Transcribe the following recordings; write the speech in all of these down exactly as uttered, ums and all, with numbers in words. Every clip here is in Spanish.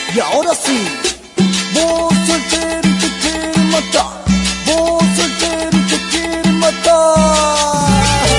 Y ahora sí, vos soltero y te quieren matar. Vos soltero y te quieren matar.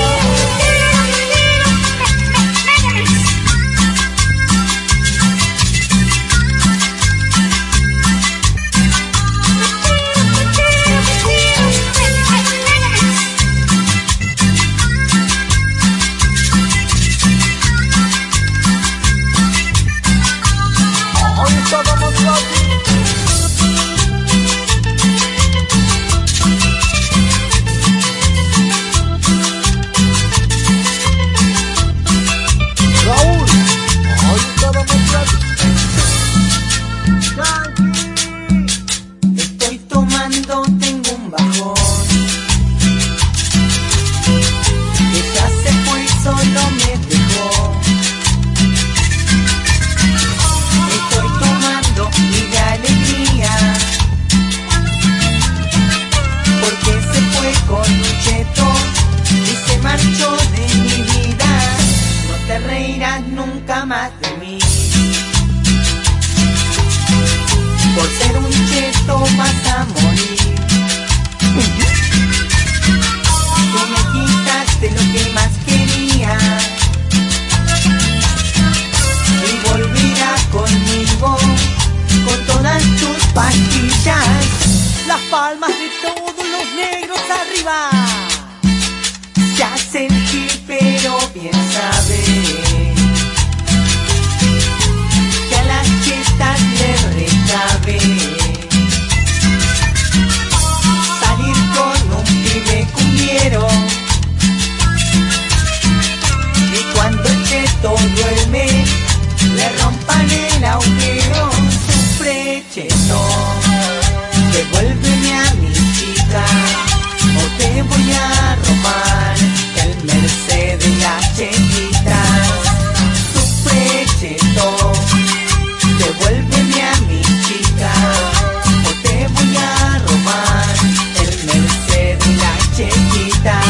Estoy tomando, tengo un bajón. Ella se fue y solo me dejó. Estoy tomando y de alegría, porque se fue con un cheto y se marchó de mi vida. No te reirás nunca más de mí. Por ser un cheto vas a morir. Tú me quitaste lo que más quería y volverás conmigo con todas tus pastillas. Las palmas de todos los negros arriba. Se hacen gil pero bien sabe que a las chetas le recabe salir con un pibe cumbiero. Y cuando el cheto duerme le rompan el agujero. Sufre cheto, devuélveme a mi chica o te voy a robar el Mercedes y la chetita. Sufre cheto, devuélveme a mi chica o te voy a robar el Mercedes y la chetita.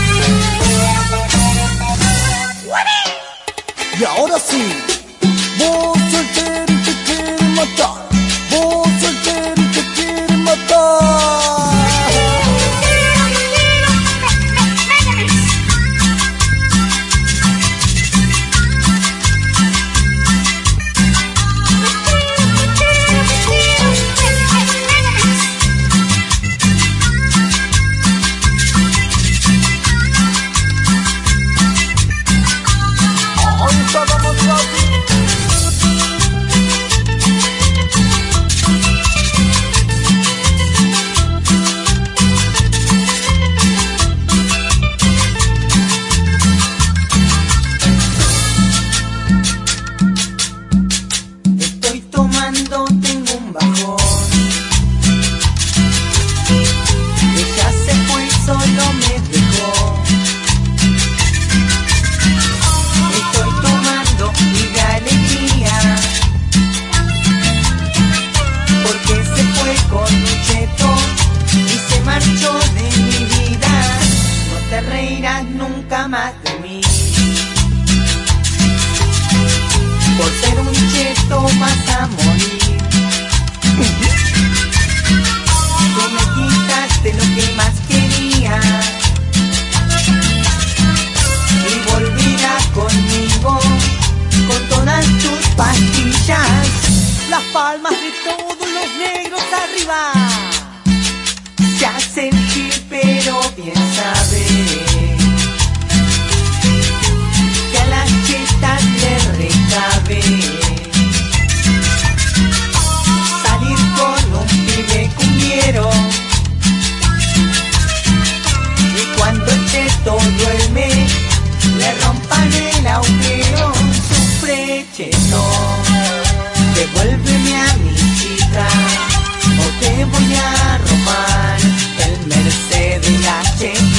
Y ahora sí, vos soltero y te quieren matar. Vos soltero y te quieren matar. Estoy tomando, tengo un bajón. Ella se fue y solo me dejó. Estoy tomando y de alegría, porque se fue con un cheto y se marchó de mi vida. No te reirás nunca más de mí. Por ser un cheto vas a morir. Tú me quitaste lo que más quería y volverás conmigo con todas tus pastillas. Las palmas de todos los negros arriba. Se hacen gil pero bien sabe que a las chetas le recabe salir con un pibe cumbiero. Y cuando el cheto duerme le rompan el agujero. Sufre cheto, devuélveme a mi chica o te voy a robar el Mercedes y la chetita.